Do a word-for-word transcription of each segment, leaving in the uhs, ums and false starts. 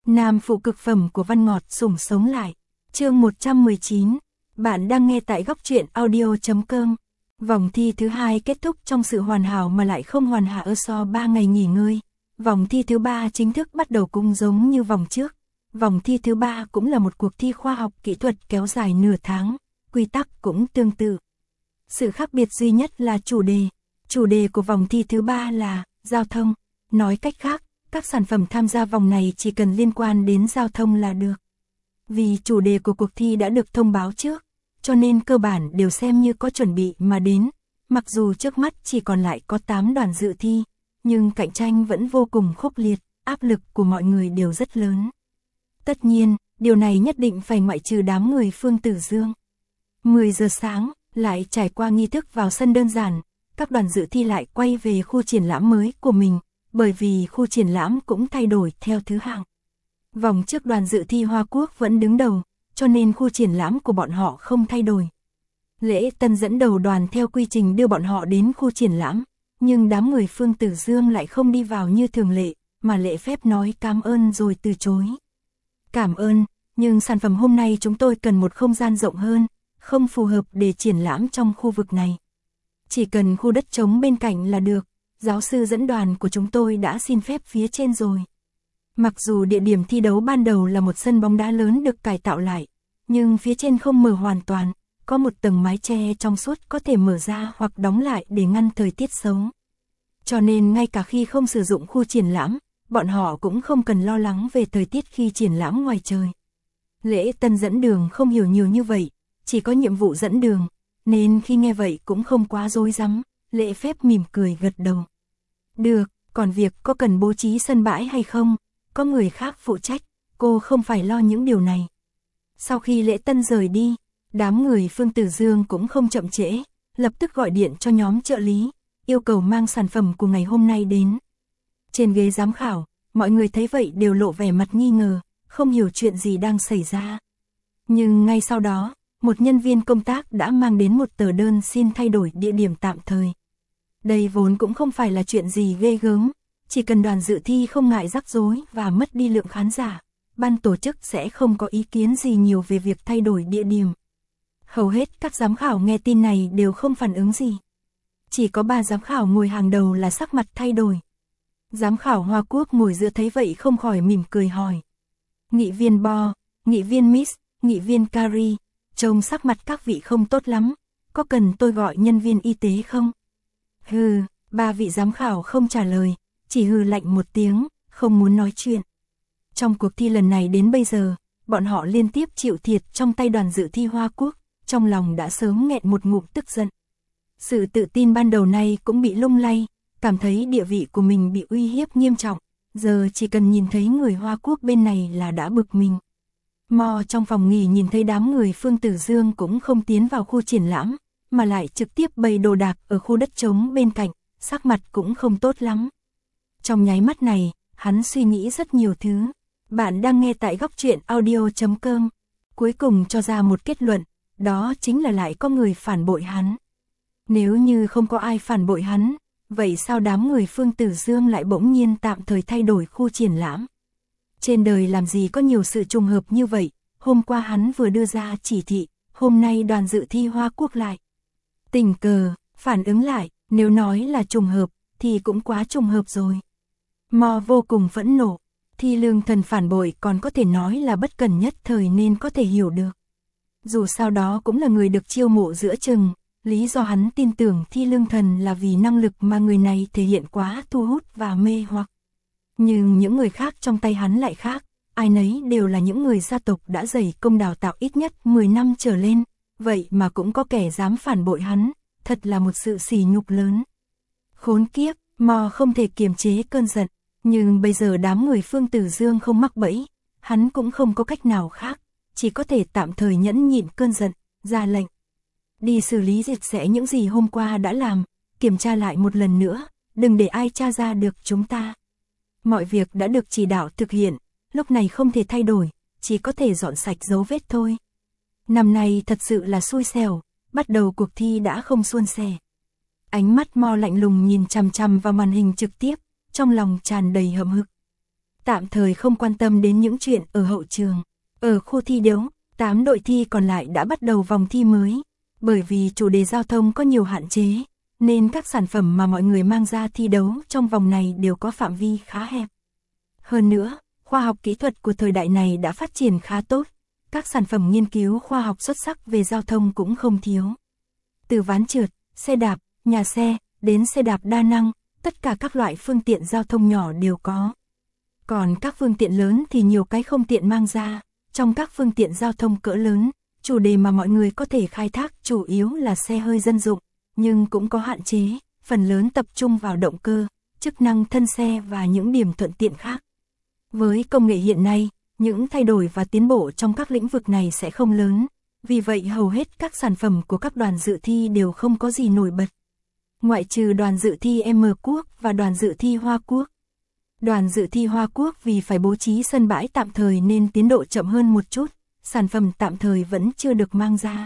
Nam phụ cực phẩm của Văn Ngọt sủng sống lại. Chương một trăm mười chín. Bạn đang nghe tại góc truyện audio chấm com. Vòng thi thứ hai kết thúc trong sự hoàn hảo mà lại không hoàn hảo sau ba ngày nghỉ ngơi. Vòng thi thứ ba chính thức bắt đầu cũng giống như vòng trước. Vòng thi thứ ba cũng là một cuộc thi khoa học kỹ thuật kéo dài nửa tháng, quy tắc cũng tương tự. Sự khác biệt duy nhất là chủ đề. Chủ đề của vòng thi thứ ba là giao thông. Nói cách khác, các sản phẩm tham gia vòng này chỉ cần liên quan đến giao thông là được. Vì chủ đề của cuộc thi đã được thông báo trước, cho nên cơ bản đều xem như có chuẩn bị mà đến. Mặc dù trước mắt chỉ còn lại có tám đoàn dự thi, nhưng cạnh tranh vẫn vô cùng khốc liệt, áp lực của mọi người đều rất lớn. Tất nhiên, điều này nhất định phải ngoại trừ đám người Phương Tử Dương. mười giờ sáng, lại trải qua nghi thức vào sân đơn giản, các đoàn dự thi lại quay về khu triển lãm mới của mình, bởi vì khu triển lãm cũng thay đổi theo thứ hạng. Vòng trước đoàn dự thi Hoa Quốc vẫn đứng đầu, cho nên khu triển lãm của bọn họ không thay đổi. Lễ Tân dẫn đầu đoàn theo quy trình đưa bọn họ đến khu triển lãm, nhưng đám người Phương Tử Dương lại không đi vào như thường lệ, mà lễ phép nói cảm ơn rồi từ chối. Cảm ơn, nhưng sản phẩm hôm nay chúng tôi cần một không gian rộng hơn, không phù hợp để triển lãm trong khu vực này. Chỉ cần khu đất trống bên cạnh là được, giáo sư dẫn đoàn của chúng tôi đã xin phép phía trên rồi. Mặc dù địa điểm thi đấu ban đầu là một sân bóng đá lớn được cải tạo lại, nhưng phía trên không mở hoàn toàn, có một tầng mái che trong suốt có thể mở ra hoặc đóng lại để ngăn thời tiết xấu. Cho nên ngay cả khi không sử dụng khu triển lãm, bọn họ cũng không cần lo lắng về thời tiết khi triển lãm ngoài trời. Lễ Tân dẫn đường không hiểu nhiều như vậy, chỉ có nhiệm vụ dẫn đường, nên khi nghe vậy cũng không quá rối rắm, lễ phép mỉm cười gật đầu. Được, còn việc có cần bố trí sân bãi hay không, có người khác phụ trách, cô không phải lo những điều này. Sau khi Lễ Tân rời đi, đám người Phương Tử Dương cũng không chậm trễ, lập tức gọi điện cho nhóm trợ lý, yêu cầu mang sản phẩm của ngày hôm nay đến. Trên ghế giám khảo, mọi người thấy vậy đều lộ vẻ mặt nghi ngờ, không hiểu chuyện gì đang xảy ra. Nhưng ngay sau đó, một nhân viên công tác đã mang đến một tờ đơn xin thay đổi địa điểm tạm thời. Đây vốn cũng không phải là chuyện gì ghê gớm, chỉ cần đoàn dự thi không ngại rắc rối và mất đi lượng khán giả, ban tổ chức sẽ không có ý kiến gì nhiều về việc thay đổi địa điểm. Hầu hết các giám khảo nghe tin này đều không phản ứng gì. Chỉ có ba giám khảo ngồi hàng đầu là sắc mặt thay đổi. Giám khảo Hoa Quốc ngồi giữa thấy vậy không khỏi mỉm cười hỏi. Nghị viên Bo, nghị viên Miss, nghị viên Carrie, trông sắc mặt các vị không tốt lắm, có cần tôi gọi nhân viên y tế không? Hừ, ba vị giám khảo không trả lời, chỉ hừ lạnh một tiếng, không muốn nói chuyện. Trong cuộc thi lần này đến bây giờ, bọn họ liên tiếp chịu thiệt trong tay đoàn dự thi Hoa Quốc, trong lòng đã sớm nghẹn một ngụm tức giận. Sự tự tin ban đầu này cũng bị lung lay, cảm thấy địa vị của mình bị uy hiếp nghiêm trọng, giờ chỉ cần nhìn thấy người Hoa Quốc bên này là đã bực mình. Mò trong phòng nghỉ nhìn thấy đám người Phương Tử Dương cũng không tiến vào khu triển lãm, mà lại trực tiếp bày đồ đạc ở khu đất trống bên cạnh, sắc mặt cũng không tốt lắm. Trong nháy mắt này, hắn suy nghĩ rất nhiều thứ. Bạn đang nghe tại góc truyện audio chấm com. Cuối cùng cho ra một kết luận, đó chính là lại có người phản bội hắn. Nếu như không có ai phản bội hắn, vậy sao đám người Phương Tử Dương lại bỗng nhiên tạm thời thay đổi khu triển lãm? Trên đời làm gì có nhiều sự trùng hợp như vậy, hôm qua hắn vừa đưa ra chỉ thị, hôm nay đoàn dự thi Hoa Quốc lại. Tình cờ, phản ứng lại, nếu nói là trùng hợp, thì cũng quá trùng hợp rồi. Mo vô cùng phẫn nộ, Thi Lương Thần phản bội còn có thể nói là bất cần nhất thời nên có thể hiểu được. Dù sao đó cũng là người được chiêu mộ giữa chừng, lý do hắn tin tưởng Thi Lương Thần là vì năng lực mà người này thể hiện quá thu hút và mê hoặc. Nhưng những người khác trong tay hắn lại khác, ai nấy đều là những người gia tộc đã dày công đào tạo ít nhất mười năm trở lên, vậy mà cũng có kẻ dám phản bội hắn, thật là một sự sỉ nhục lớn. Khốn kiếp, Mo không thể kiềm chế cơn giận, nhưng bây giờ đám người Phương Tử Dương không mắc bẫy, hắn cũng không có cách nào khác, chỉ có thể tạm thời nhẫn nhịn cơn giận, ra lệnh. Đi xử lý sạch sẽ những gì hôm qua đã làm, kiểm tra lại một lần nữa, đừng để ai tra ra được chúng ta. Mọi việc đã được chỉ đạo thực hiện, lúc này không thể thay đổi, chỉ có thể dọn sạch dấu vết thôi. Năm nay thật sự là xui xẻo, bắt đầu cuộc thi đã không suôn sẻ. Ánh mắt Mo lạnh lùng nhìn chằm chằm vào màn hình trực tiếp, trong lòng tràn đầy hậm hực. tạm thời không quan tâm đến những chuyện ở hậu trường. Ở khu thi đấu, tám đội thi còn lại đã bắt đầu vòng thi mới. Bởi vì chủ đề giao thông có nhiều hạn chế, nên các sản phẩm mà mọi người mang ra thi đấu trong vòng này đều có phạm vi khá hẹp. Hơn nữa, khoa học kỹ thuật của thời đại này đã phát triển khá tốt. Các sản phẩm nghiên cứu khoa học xuất sắc về giao thông cũng không thiếu. Từ ván trượt, xe đạp, nhà xe, đến xe đạp đa năng, tất cả các loại phương tiện giao thông nhỏ đều có. Còn các phương tiện lớn thì nhiều cái không tiện mang ra. Trong các phương tiện giao thông cỡ lớn, chủ đề mà mọi người có thể khai thác chủ yếu là xe hơi dân dụng, nhưng cũng có hạn chế, phần lớn tập trung vào động cơ, chức năng thân xe và những điểm thuận tiện khác. Với công nghệ hiện nay, những thay đổi và tiến bộ trong các lĩnh vực này sẽ không lớn, vì vậy hầu hết các sản phẩm của các đoàn dự thi đều không có gì nổi bật. Ngoại trừ đoàn dự thi M Quốc và đoàn dự thi Hoa Quốc. Đoàn dự thi Hoa Quốc vì phải bố trí sân bãi tạm thời nên tiến độ chậm hơn một chút, sản phẩm tạm thời vẫn chưa được mang ra.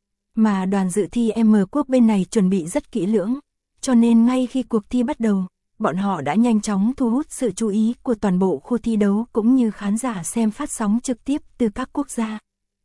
Mà đoàn dự thi M Quốc bên này chuẩn bị rất kỹ lưỡng, cho nên ngay khi cuộc thi bắt đầu, bọn họ đã nhanh chóng thu hút sự chú ý của toàn bộ khu thi đấu cũng như khán giả xem phát sóng trực tiếp từ các quốc gia.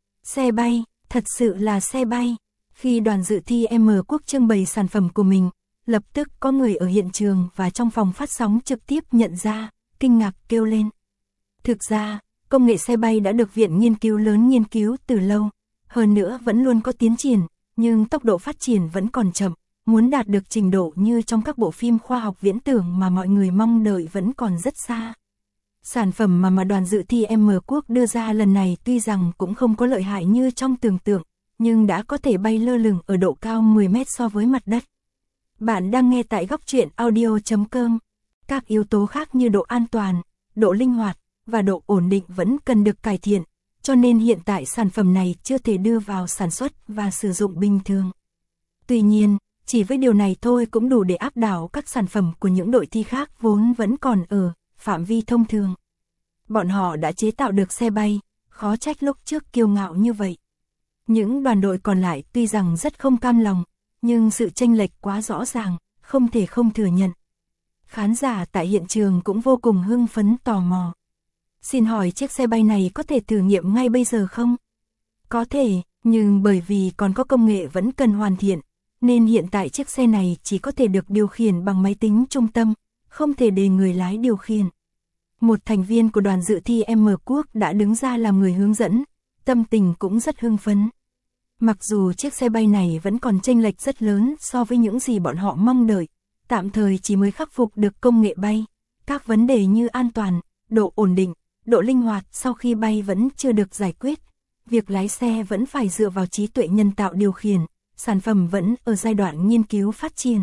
Xe bay, thật sự là xe bay. Khi đoàn dự thi M Quốc trưng bày sản phẩm của mình, lập tức có người ở hiện trường và trong phòng phát sóng trực tiếp nhận ra, kinh ngạc kêu lên. Thực ra, công nghệ xe bay đã được viện nghiên cứu lớn nghiên cứu từ lâu, hơn nữa vẫn luôn có tiến triển, nhưng tốc độ phát triển vẫn còn chậm, muốn đạt được trình độ như trong các bộ phim khoa học viễn tưởng mà mọi người mong đợi vẫn còn rất xa. Sản phẩm mà mà đoàn dự thi M Quốc đưa ra lần này tuy rằng cũng không có lợi hại như trong tưởng tượng, nhưng đã có thể bay lơ lửng ở độ cao mười mét so với mặt đất. Bạn đang nghe tại góc truyện audio chấm com. Các yếu tố khác như độ an toàn, độ linh hoạt và độ ổn định vẫn cần được cải thiện, cho nên hiện tại sản phẩm này chưa thể đưa vào sản xuất và sử dụng bình thường. Tuy nhiên, chỉ với điều này thôi cũng đủ để áp đảo các sản phẩm của những đội thi khác vốn vẫn còn ở phạm vi thông thường. Bọn họ đã chế tạo được xe bay, khó trách lúc trước kiêu ngạo như vậy. Những đoàn đội còn lại tuy rằng rất không cam lòng, nhưng sự chênh lệch quá rõ ràng, không thể không thừa nhận. Khán giả tại hiện trường cũng vô cùng hưng phấn tò mò. Xin hỏi chiếc xe bay này có thể thử nghiệm ngay bây giờ không? Có thể, nhưng bởi vì còn có công nghệ vẫn cần hoàn thiện, nên hiện tại chiếc xe này chỉ có thể được điều khiển bằng máy tính trung tâm, không thể để người lái điều khiển. Một thành viên của đoàn dự thi M Quốc đã đứng ra làm người hướng dẫn, tâm tình cũng rất hưng phấn. Mặc dù chiếc xe bay này vẫn còn chênh lệch rất lớn so với những gì bọn họ mong đợi, tạm thời chỉ mới khắc phục được công nghệ bay, các vấn đề như an toàn, độ ổn định, độ linh hoạt sau khi bay vẫn chưa được giải quyết, việc lái xe vẫn phải dựa vào trí tuệ nhân tạo điều khiển, sản phẩm vẫn ở giai đoạn nghiên cứu phát triển.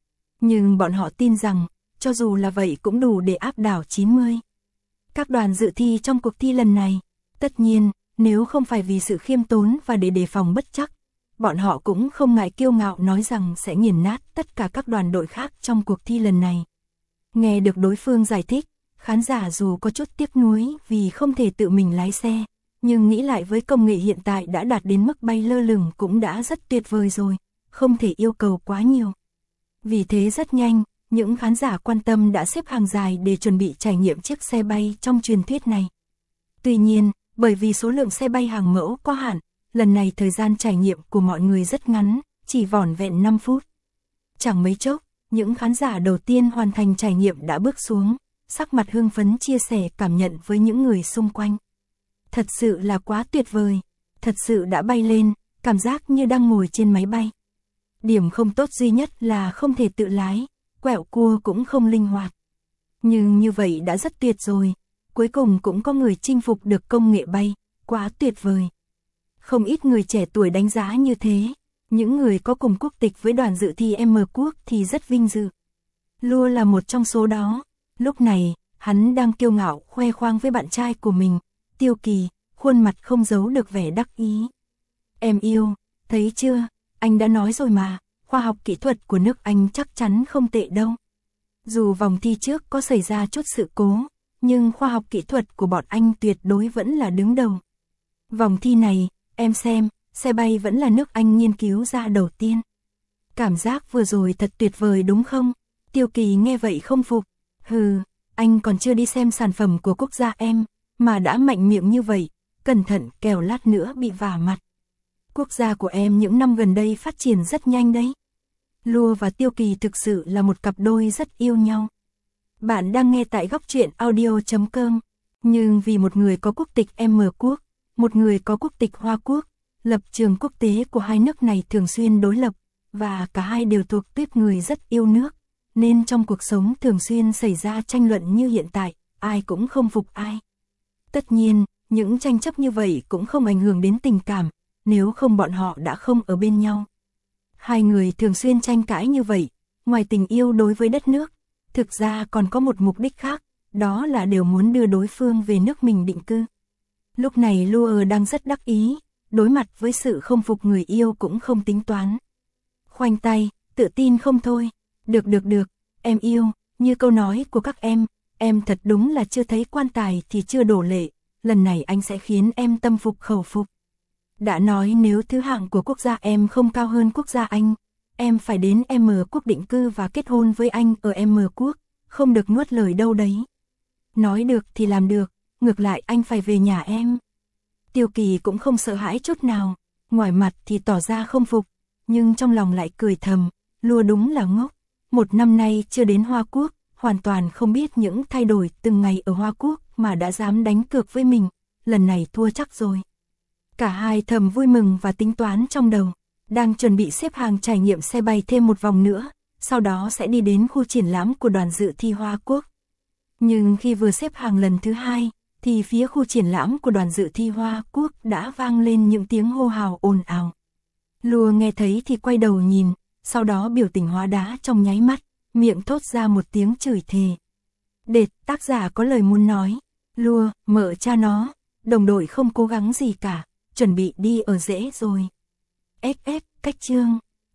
Nhưng bọn họ tin rằng, cho dù là vậy cũng đủ để áp đảo chín mươi. Các đoàn dự thi trong cuộc thi lần này, tất nhiên, nếu không phải vì sự khiêm tốn và để đề phòng bất trắc, bọn họ cũng không ngại kiêu ngạo nói rằng sẽ nghiền nát tất cả các đoàn đội khác trong cuộc thi lần này. Nghe được đối phương giải thích, khán giả dù có chút tiếc nuối vì không thể tự mình lái xe, nhưng nghĩ lại với công nghệ hiện tại đã đạt đến mức bay lơ lửng cũng đã rất tuyệt vời rồi, không thể yêu cầu quá nhiều. Vì thế rất nhanh, những khán giả quan tâm đã xếp hàng dài để chuẩn bị trải nghiệm chiếc xe bay trong truyền thuyết này. Tuy nhiên, bởi vì số lượng xe bay hàng mẫu có hạn, lần này thời gian trải nghiệm của mọi người rất ngắn, chỉ vỏn vẹn năm phút. Chẳng mấy chốc, những khán giả đầu tiên hoàn thành trải nghiệm đã bước xuống, sắc mặt hưng phấn chia sẻ cảm nhận với những người xung quanh. Thật sự là quá tuyệt vời, thật sự đã bay lên, cảm giác như đang ngồi trên máy bay. Điểm không tốt duy nhất là không thể tự lái, quẹo cua cũng không linh hoạt. Nhưng như vậy đã rất tuyệt rồi, cuối cùng cũng có người chinh phục được công nghệ bay, quá tuyệt vời. Không ít người trẻ tuổi đánh giá như thế, những người có cùng quốc tịch với đoàn dự thi M Quốc thì rất vinh dự. Lua là một trong số đó, lúc này, hắn đang kiêu ngạo khoe khoang với bạn trai của mình, Tiêu Kỳ, khuôn mặt không giấu được vẻ đắc ý. Em yêu, thấy chưa, anh đã nói rồi mà, khoa học kỹ thuật của nước Anh chắc chắn không tệ đâu. Dù vòng thi trước có xảy ra chút sự cố, nhưng khoa học kỹ thuật của bọn anh tuyệt đối vẫn là đứng đầu. Vòng thi này, em xem, xe bay vẫn là nước Anh nghiên cứu ra đầu tiên. Cảm giác vừa rồi thật tuyệt vời đúng không? Tiêu Kỳ nghe vậy không phục. Hừ, anh còn chưa đi xem sản phẩm của quốc gia em, mà đã mạnh miệng như vậy, cẩn thận kẻo lát nữa bị vả mặt. Quốc gia của em những năm gần đây phát triển rất nhanh đấy. Lua và Tiêu Kỳ thực sự là một cặp đôi rất yêu nhau. Bạn đang nghe tại góc truyện audio chấm com, nhưng vì một người có quốc tịch M quốc, một người có quốc tịch Hoa quốc, lập trường quốc tế của hai nước này thường xuyên đối lập, và cả hai đều thuộc tuýp người rất yêu nước, nên trong cuộc sống thường xuyên xảy ra tranh luận như hiện tại, ai cũng không phục ai. Tất nhiên, những tranh chấp như vậy cũng không ảnh hưởng đến tình cảm, nếu không bọn họ đã không ở bên nhau. Hai người thường xuyên tranh cãi như vậy, ngoài tình yêu đối với đất nước, thực ra còn có một mục đích khác, đó là đều muốn đưa đối phương về nước mình định cư. Lúc này Lua đang rất đắc ý, đối mặt với sự không phục người yêu cũng không tính toán. Khoanh tay, tự tin không thôi, được được được, em yêu, như câu nói của các em, em thật đúng là chưa thấy quan tài thì chưa đổ lệ, lần này anh sẽ khiến em tâm phục khẩu phục. Đã nói nếu thứ hạng của quốc gia em không cao hơn quốc gia anh, em phải đến M quốc định cư và kết hôn với anh ở M quốc, không được nuốt lời đâu đấy. Nói được thì làm được, ngược lại anh phải về nhà em. Tiêu Kỳ cũng không sợ hãi chút nào, ngoài mặt thì tỏ ra không phục, nhưng trong lòng lại cười thầm, Lua đúng là ngốc. Một năm nay chưa đến Hoa quốc, hoàn toàn không biết những thay đổi từng ngày ở Hoa quốc mà đã dám đánh cược với mình, lần này thua chắc rồi. Cả hai thầm vui mừng và tính toán trong đầu, đang chuẩn bị xếp hàng trải nghiệm xe bay thêm một vòng nữa, sau đó sẽ đi đến khu triển lãm của đoàn dự thi Hoa quốc. Nhưng khi vừa xếp hàng lần thứ hai, thì phía khu triển lãm của đoàn dự thi Hoa quốc đã vang lên những tiếng hô hào ồn ào. Lua nghe thấy thì quay đầu nhìn, sau đó biểu tình hóa đá trong nháy mắt, miệng thốt ra một tiếng chửi thề. Đệt, tác giả có lời muốn nói, Lua, mợ cha nó, đồng đội không cố gắng gì cả, chuẩn bị đi ở rễ rồi. ép ép, cách chương.